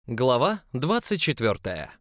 Глава 24.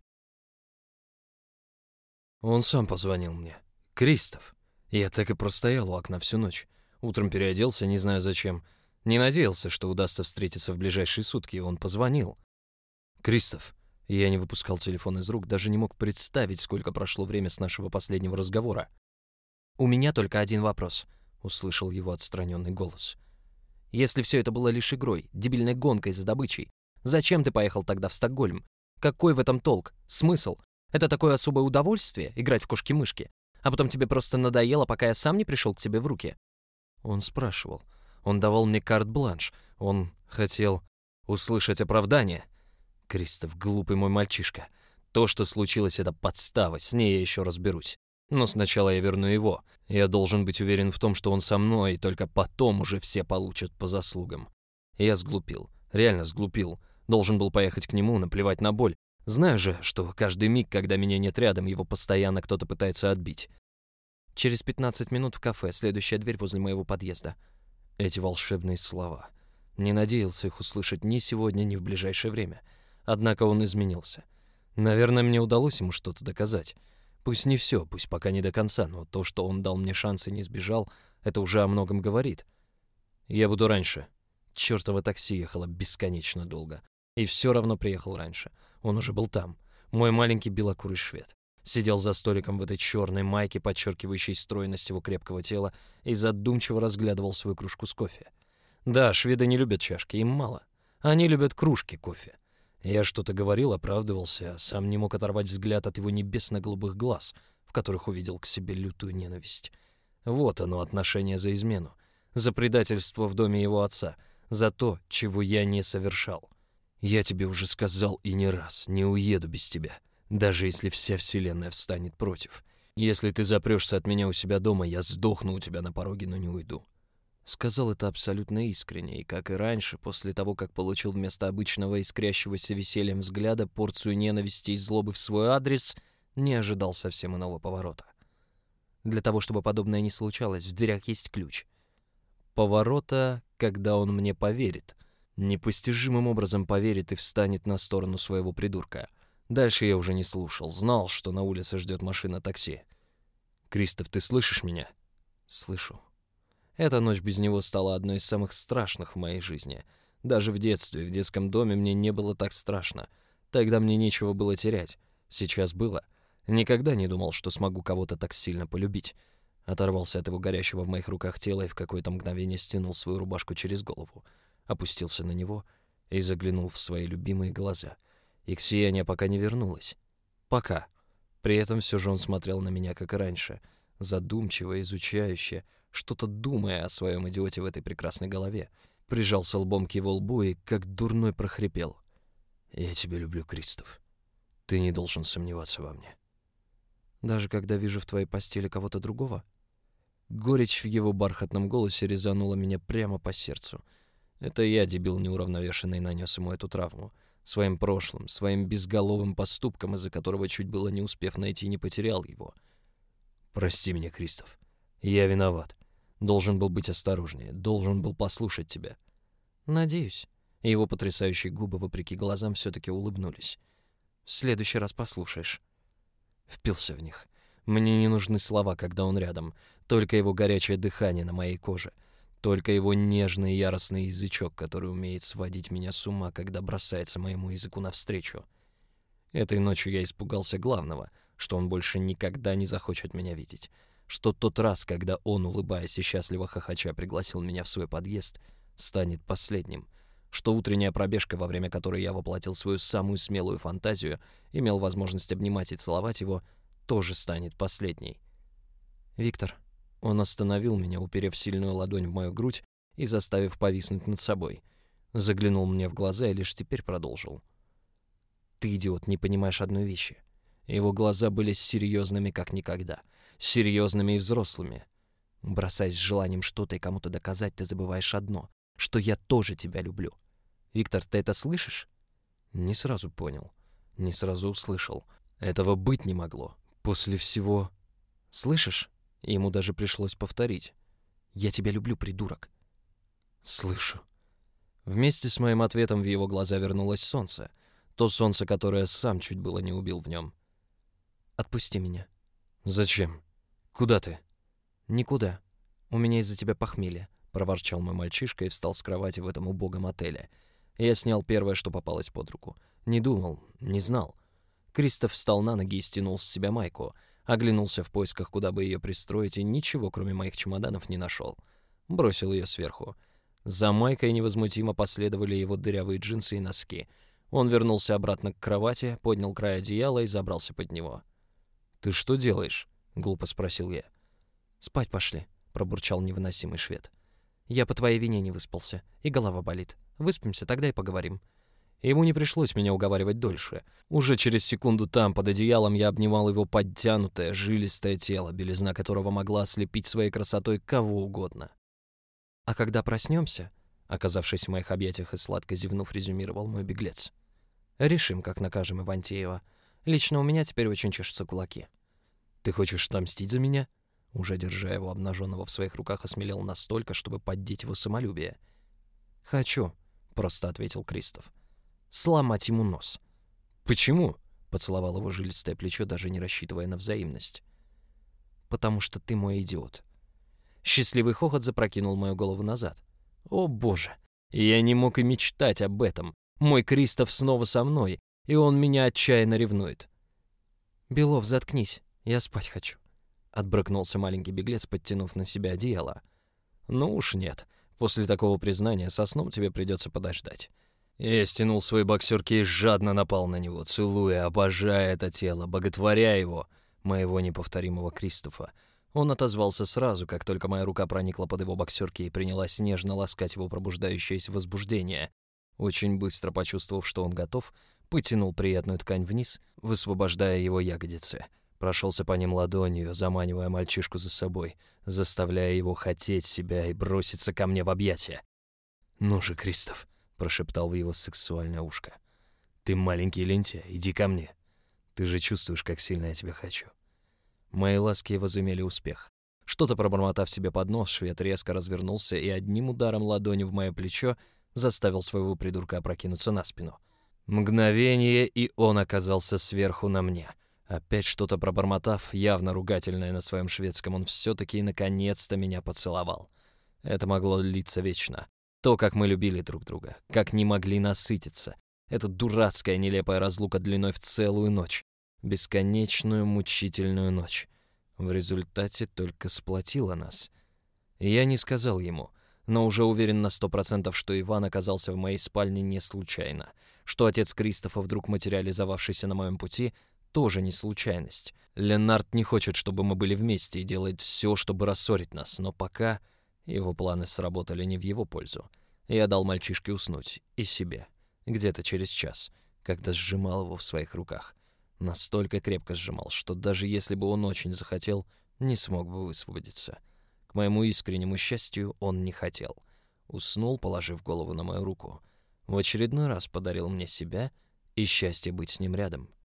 Он сам позвонил мне. Кристоф. Я так и простоял у окна всю ночь. Утром переоделся, не знаю зачем. Не надеялся, что удастся встретиться в ближайшие сутки, и он позвонил. Кристоф. Я не выпускал телефон из рук, даже не мог представить, сколько прошло время с нашего последнего разговора. «У меня только один вопрос», — услышал его отстраненный голос. «Если все это было лишь игрой, дебильной гонкой за добычей, зачем ты поехал тогда в Стокгольм? Какой в этом толк? Смысл? Это такое особое удовольствие — играть в кошки-мышки? А потом тебе просто надоело, пока я сам не пришел к тебе в руки?» Он спрашивал. Он давал мне карт-бланш. Он хотел услышать оправдание. Кристоф, глупый мой мальчишка. То, что случилось, это подстава, с ней я еще разберусь. Но сначала я верну его. Я должен быть уверен в том, что он со мной, и только потом уже все получат по заслугам. Я сглупил. Реально сглупил. Должен был поехать к нему, наплевать на боль. Знаю же, что каждый миг, когда меня нет рядом, его постоянно кто-то пытается отбить. «Через 15 минут в кафе, следующая дверь возле моего подъезда». Эти волшебные слова. Не надеялся их услышать ни сегодня, ни в ближайшее время. Однако он изменился. Наверное, мне удалось ему что-то доказать. Пусть не все, пусть пока не до конца, но то, что он дал мне шанс и не сбежал, это уже о многом говорит. Я буду раньше. Чёртово такси ехало бесконечно долго. И все равно приехал раньше. Он уже был там. Мой маленький белокурый швед. Сидел за столиком в этой черной майке, подчеркивающей стройность его крепкого тела, и задумчиво разглядывал свою кружку с кофе. Да, шведы не любят чашки, им мало. Они любят кружки кофе. Я что-то говорил, оправдывался, а сам не мог оторвать взгляд от его небесно-голубых глаз, в которых увидел к себе лютую ненависть. Вот оно, отношение за измену, за предательство в доме его отца, за то, чего я не совершал. Я тебе уже сказал и не раз, не уеду без тебя, даже если вся вселенная встанет против. Если ты запрешься от меня у себя дома, я сдохну у тебя на пороге, но не уйду. Сказал это абсолютно искренне, и, как и раньше, после того, как получил вместо обычного искрящегося весельем взгляда порцию ненависти и злобы в свой адрес, не ожидал совсем иного поворота. Для того, чтобы подобное не случалось, в дверях есть ключ. Поворота, когда он мне поверит. Непостижимым образом поверит и встанет на сторону своего придурка. Дальше я уже не слушал, знал, что на улице ждет машина такси. «Кристоф, ты слышишь меня?» «Слышу». Эта ночь без него стала одной из самых страшных в моей жизни. Даже в детстве, в детском доме мне не было так страшно. Тогда мне нечего было терять. Сейчас было. Никогда не думал, что смогу кого-то так сильно полюбить. Оторвался от его горящего в моих руках тела и в какое-то мгновение стянул свою рубашку через голову. Опустился на него и заглянул в свои любимые глаза. Их сияние пока не вернулось. Пока. При этом все же он смотрел на меня, как и раньше, задумчиво, изучающе, что-то думая о своем идиоте в этой прекрасной голове. Прижался лбом к его лбу и, как дурной, прохрипел: «Я тебя люблю, Кристоф. Ты не должен сомневаться во мне». «Даже когда вижу в твоей постели кого-то другого?» Горечь в его бархатном голосе резанула меня прямо по сердцу. Это я, дебил неуравновешенный, нанес ему эту травму. Своим прошлым, своим безголовым поступком, из-за которого чуть было не успев найти, не потерял его. «Прости меня, Кристоф. Я виноват. Должен был быть осторожнее, должен был послушать тебя». «Надеюсь». Его потрясающие губы, вопреки глазам, все-таки улыбнулись. «В следующий раз послушаешь». Впился в них. Мне не нужны слова, когда он рядом. Только его горячее дыхание на моей коже. Только его нежный и яростный язычок, который умеет сводить меня с ума, когда бросается моему языку навстречу. Этой ночью я испугался главного, что он больше никогда не захочет меня видеть. Что тот раз, когда он, улыбаясь и счастливо хохоча, пригласил меня в свой подъезд, станет последним. Что утренняя пробежка, во время которой я воплотил свою самую смелую фантазию, имел возможность обнимать и целовать его, тоже станет последней. «Виктор». Он остановил меня, уперев сильную ладонь в мою грудь и заставив повиснуть над собой. Заглянул мне в глаза и лишь теперь продолжил. «Ты, идиот, не понимаешь одной вещи». Его глаза были серьезными, как никогда. Серьезными и взрослыми. Бросаясь с желанием что-то и кому-то доказать, ты забываешь одно, что я тоже тебя люблю. Виктор, ты это слышишь? Не сразу понял. Не сразу услышал. Этого быть не могло. После всего... Слышишь? Ему даже пришлось повторить. Я тебя люблю, придурок. Слышу. Вместе с моим ответом в его глаза вернулось солнце. То солнце, которое сам чуть было не убил в нем. «Отпусти меня». «Зачем? Куда ты?» «Никуда. У меня из-за тебя похмелье», — проворчал мой мальчишка и встал с кровати в этом убогом отеле. Я снял первое, что попалось под руку. Не думал, не знал. Кристоф встал на ноги и стянул с себя майку. Оглянулся в поисках, куда бы ее пристроить, и ничего, кроме моих чемоданов, не нашел. Бросил ее сверху. За майкой невозмутимо последовали его дырявые джинсы и носки. Он вернулся обратно к кровати, поднял край одеяла и забрался под него. «Ты что делаешь?» — глупо спросил я. «Спать пошли», — пробурчал невыносимый швед. «Я по твоей вине не выспался, и голова болит. Выспимся, тогда и поговорим». Ему не пришлось меня уговаривать дольше. Уже через секунду там, под одеялом, я обнимал его подтянутое, жилистое тело, белизна которого могла ослепить своей красотой кого угодно. «А когда проснемся», — оказавшись в моих объятиях и сладко зевнув, резюмировал мой беглец, «решим, как накажем Ивантеева. Лично у меня теперь очень чешутся кулаки». «Ты хочешь отомстить за меня?» Уже держа его обнаженного в своих руках, осмелел настолько, чтобы поддеть его самолюбие. «Хочу», — просто ответил Кристоф. «Сломать ему нос». «Почему?» — поцеловал его жилистое плечо, даже не рассчитывая на взаимность. «Потому что ты мой идиот». Счастливый хохот запрокинул мою голову назад. «О, боже! Я не мог и мечтать об этом. Мой Кристоф снова со мной, и он меня отчаянно ревнует». «Белов, заткнись, я спать хочу», — отбрыкнулся маленький беглец, подтянув на себя одеяло. «Ну уж нет. После такого признания со сном тебе придется подождать». Я стянул свои боксерки и жадно напал на него, целуя, обожая это тело, боготворя его, моего неповторимого Кристофа. Он отозвался сразу, как только моя рука проникла под его боксерки и принялась нежно ласкать его пробуждающееся возбуждение. Очень быстро почувствовав, что он готов, потянул приятную ткань вниз, высвобождая его ягодицы. Прошелся по ним ладонью, заманивая мальчишку за собой, заставляя его хотеть себя и броситься ко мне в объятия. «Ну же, Кристоф», — прошептал в его сексуальное ушко, — «ты маленький лентяй, иди ко мне. Ты же чувствуешь, как сильно я тебя хочу». Мои ласки возымели успех. Что-то пробормотав себе под нос, швед резко развернулся и одним ударом ладони в мое плечо заставил своего придурка опрокинуться на спину. Мгновение, и он оказался сверху на мне. Опять что-то пробормотав, явно ругательное на своем шведском, он все-таки наконец-то меня поцеловал. Это могло длиться вечно. То, как мы любили друг друга, как не могли насытиться. Эта дурацкая нелепая разлука длиной в целую ночь. Бесконечную мучительную ночь. В результате только сплотила нас. Я не сказал ему, но уже уверен на 100%, что Иван оказался в моей спальне не случайно. Что отец Кристофа, вдруг материализовавшийся на моем пути, тоже не случайность. Ленард не хочет, чтобы мы были вместе, и делает все, чтобы рассорить нас, но пока его планы сработали не в его пользу. Я дал мальчишке уснуть, и себе, где-то через час, когда сжимал его в своих руках. Настолько крепко сжимал, что даже если бы он очень захотел, не смог бы высвободиться. К моему искреннему счастью, он не хотел. Уснул, положив голову на мою руку. В очередной раз подарил мне себя и счастье быть с ним рядом.